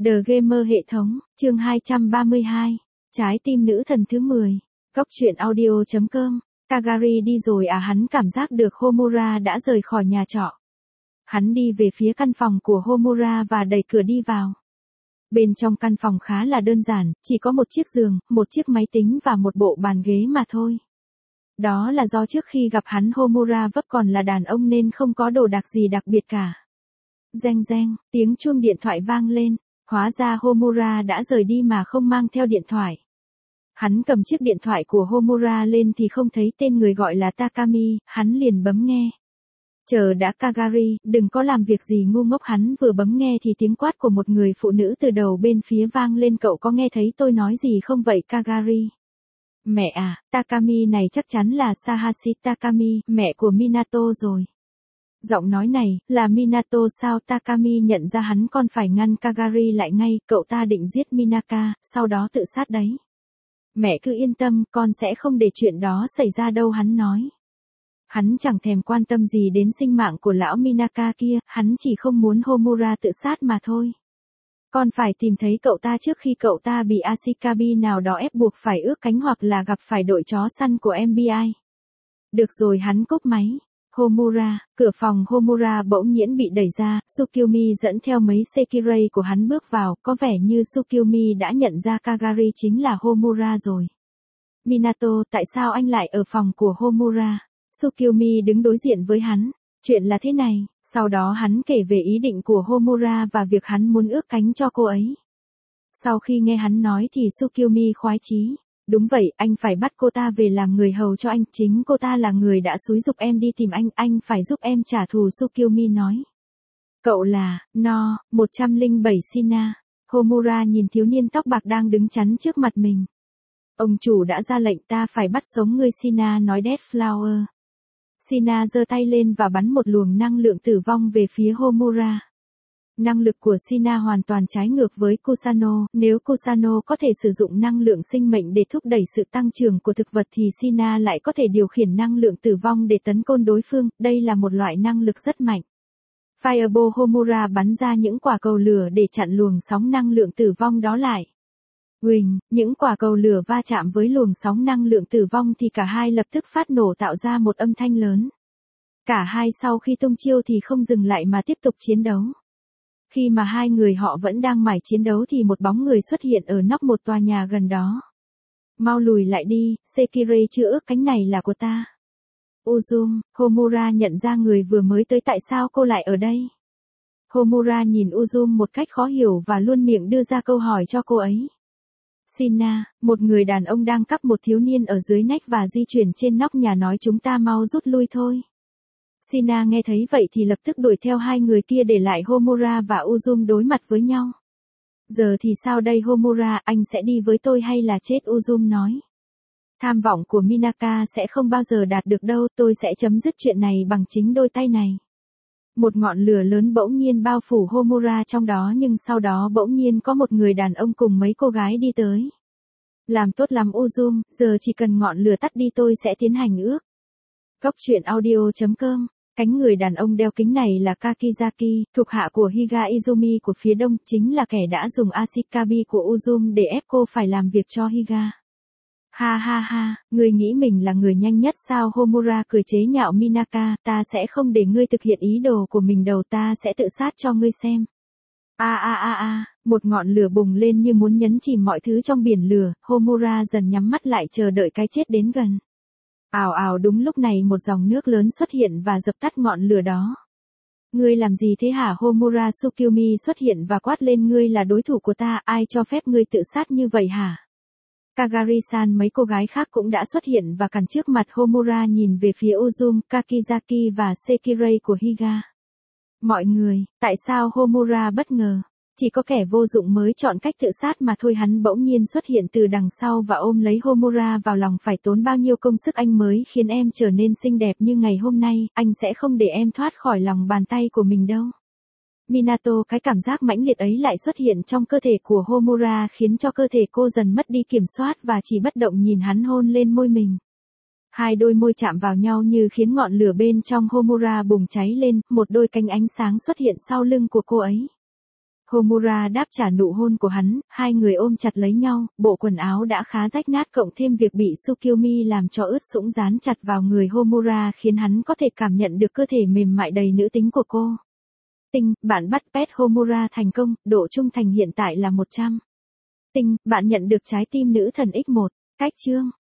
The Gamer hệ thống, chương 232, trái tim nữ thần thứ 10, góc truyện audio.com, Kagari đi rồi à? Hắn cảm giác được Homura đã rời khỏi nhà trọ. Hắn đi về phía căn phòng của Homura và đẩy cửa đi vào. Bên trong căn phòng khá là đơn giản, chỉ có một chiếc giường, một chiếc máy tính và một bộ bàn ghế mà thôi. Đó là do trước khi gặp hắn Homura vấp còn là đàn ông nên không có đồ đạc gì đặc biệt cả. Reng reng, tiếng chuông điện thoại vang lên. Hóa ra Homura đã rời đi mà không mang theo điện thoại. Hắn cầm chiếc điện thoại của Homura lên thì không thấy tên người gọi là Takami, hắn liền bấm nghe. Chờ đã Kagari, đừng có làm việc gì ngu ngốc. Hắn vừa bấm nghe thì tiếng quát của một người phụ nữ từ đầu bên phía vang lên. Cậu có nghe thấy tôi nói gì không vậy Kagari? Mẹ à, Takami này chắc chắn là Sahashi Takami, mẹ của Minato rồi. Giọng nói này, là Minato sao? Takami nhận ra hắn con phải ngăn Kagari lại ngay, cậu ta định giết Minaka, sau đó tự sát đấy. Mẹ cứ yên tâm, con sẽ không để chuyện đó xảy ra đâu, hắn nói. Hắn chẳng thèm quan tâm gì đến sinh mạng của lão Minaka kia, hắn chỉ không muốn Homura tự sát mà thôi. Con phải tìm thấy cậu ta trước khi cậu ta bị Ashikabi nào đó ép buộc phải ướp cánh hoặc là gặp phải đội chó săn của FBI. Được rồi, hắn cúp máy. Homura, cửa phòng Homura bỗng nhiên bị đẩy ra, Tsukiomi dẫn theo mấy Sekirei của hắn bước vào, có vẻ như Tsukiomi đã nhận ra Kagari chính là Homura rồi. Minato, tại sao anh lại ở phòng của Homura? Tsukiomi đứng đối diện với hắn. Chuyện là thế này, sau đó hắn kể về ý định của Homura và việc hắn muốn ướp cánh cho cô ấy. Sau khi nghe hắn nói thì Tsukiomi khoái chí. Đúng vậy, anh phải bắt cô ta về làm người hầu cho anh, chính cô ta là người đã xúi giục em đi tìm anh phải giúp em trả thù, Tsukiomi nói. Cậu là, 107 Shina. Homura nhìn thiếu niên tóc bạc đang đứng chắn trước mặt mình. Ông chủ đã ra lệnh, ta phải bắt sống ngươi, Shina nói. Death Flower. Shina giơ tay lên và bắn một luồng năng lượng tử vong về phía Homura. Năng lực của Shina hoàn toàn trái ngược với Kusano, nếu Kusano có thể sử dụng năng lượng sinh mệnh để thúc đẩy sự tăng trưởng của thực vật thì Shina lại có thể điều khiển năng lượng tử vong để tấn công đối phương, đây là một loại năng lực rất mạnh. Fireball Homura bắn ra những quả cầu lửa để chặn luồng sóng năng lượng tử vong đó lại. Huỳnh, những quả cầu lửa va chạm với luồng sóng năng lượng tử vong thì cả hai lập tức phát nổ tạo ra một âm thanh lớn. Cả hai sau khi tung chiêu thì không dừng lại mà tiếp tục chiến đấu. Khi mà hai người họ vẫn đang mải chiến đấu thì một bóng người xuất hiện ở nóc một tòa nhà gần đó. Mau lùi lại đi, Sekirei chưa ướp cánh này là của ta. Uzum, Homura nhận ra người vừa mới tới, tại sao cô lại ở đây? Homura nhìn Uzum một cách khó hiểu và luôn miệng đưa ra câu hỏi cho cô ấy. Shina, một người đàn ông đang cắp một thiếu niên ở dưới nách và di chuyển trên nóc nhà nói chúng ta mau rút lui thôi. Shina nghe thấy vậy thì lập tức đuổi theo hai người kia để lại Homura và Uzum đối mặt với nhau. Giờ thì sao đây Homura, anh sẽ đi với tôi hay là chết? Uzum nói. Tham vọng của Minaka sẽ không bao giờ đạt được đâu, tôi sẽ chấm dứt chuyện này bằng chính đôi tay này. Một ngọn lửa lớn bỗng nhiên bao phủ Homura trong đó, nhưng sau đó bỗng nhiên có một người đàn ông cùng mấy cô gái đi tới. Làm tốt lắm Uzum, giờ chỉ cần ngọn lửa tắt đi tôi sẽ tiến hành ước. Góc truyện audio.com. Cánh người đàn ông đeo kính này là Kakizaki, thuộc hạ của Higa Izumi của phía đông, chính là kẻ đã dùng Ashikabi của Uzum để ép cô phải làm việc cho Higa. Ha ha ha, ngươi nghĩ mình là người nhanh nhất sao? Homura cười chế nhạo Minaka, ta sẽ không để ngươi thực hiện ý đồ của mình đâu, ta sẽ tự sát cho ngươi xem. Một ngọn lửa bùng lên như muốn nhấn chìm mọi thứ trong biển lửa, Homura dần nhắm mắt lại chờ đợi cái chết đến gần. Ào ào, đúng lúc này một dòng nước lớn xuất hiện và dập tắt ngọn lửa đó. Ngươi làm gì thế hả? Homura Tsukiomi xuất hiện và quát lên, ngươi là đối thủ của ta, ai cho phép ngươi tự sát như vậy hả? Kagari-san, mấy cô gái khác cũng đã xuất hiện và cản trước mặt Homura nhìn về phía Uzum, Kakizaki và Sekirei của Higa. Mọi người, tại sao Homura bất ngờ? Chỉ có kẻ vô dụng mới chọn cách tự sát mà thôi. Hắn bỗng nhiên xuất hiện từ đằng sau và ôm lấy Homura vào lòng. Phải tốn bao nhiêu công sức anh mới khiến em trở nên xinh đẹp như ngày hôm nay, anh sẽ không để em thoát khỏi lòng bàn tay của mình đâu. Minato, cái cảm giác mãnh liệt ấy lại xuất hiện trong cơ thể của Homura khiến cho cơ thể cô dần mất đi kiểm soát và chỉ bất động nhìn hắn hôn lên môi mình. Hai đôi môi chạm vào nhau như khiến ngọn lửa bên trong Homura bùng cháy lên, một đôi cánh ánh sáng xuất hiện sau lưng của cô ấy. Homura đáp trả nụ hôn của hắn, hai người ôm chặt lấy nhau, bộ quần áo đã khá rách nát cộng thêm việc bị Tsukiyomi làm cho ướt sũng dán chặt vào người Homura khiến hắn có thể cảm nhận được cơ thể mềm mại đầy nữ tính của cô. Tinh, bạn bắt pet Homura thành công, độ trung thành hiện tại là 100. Tinh, bạn nhận được trái tim nữ thần X1. Cách chương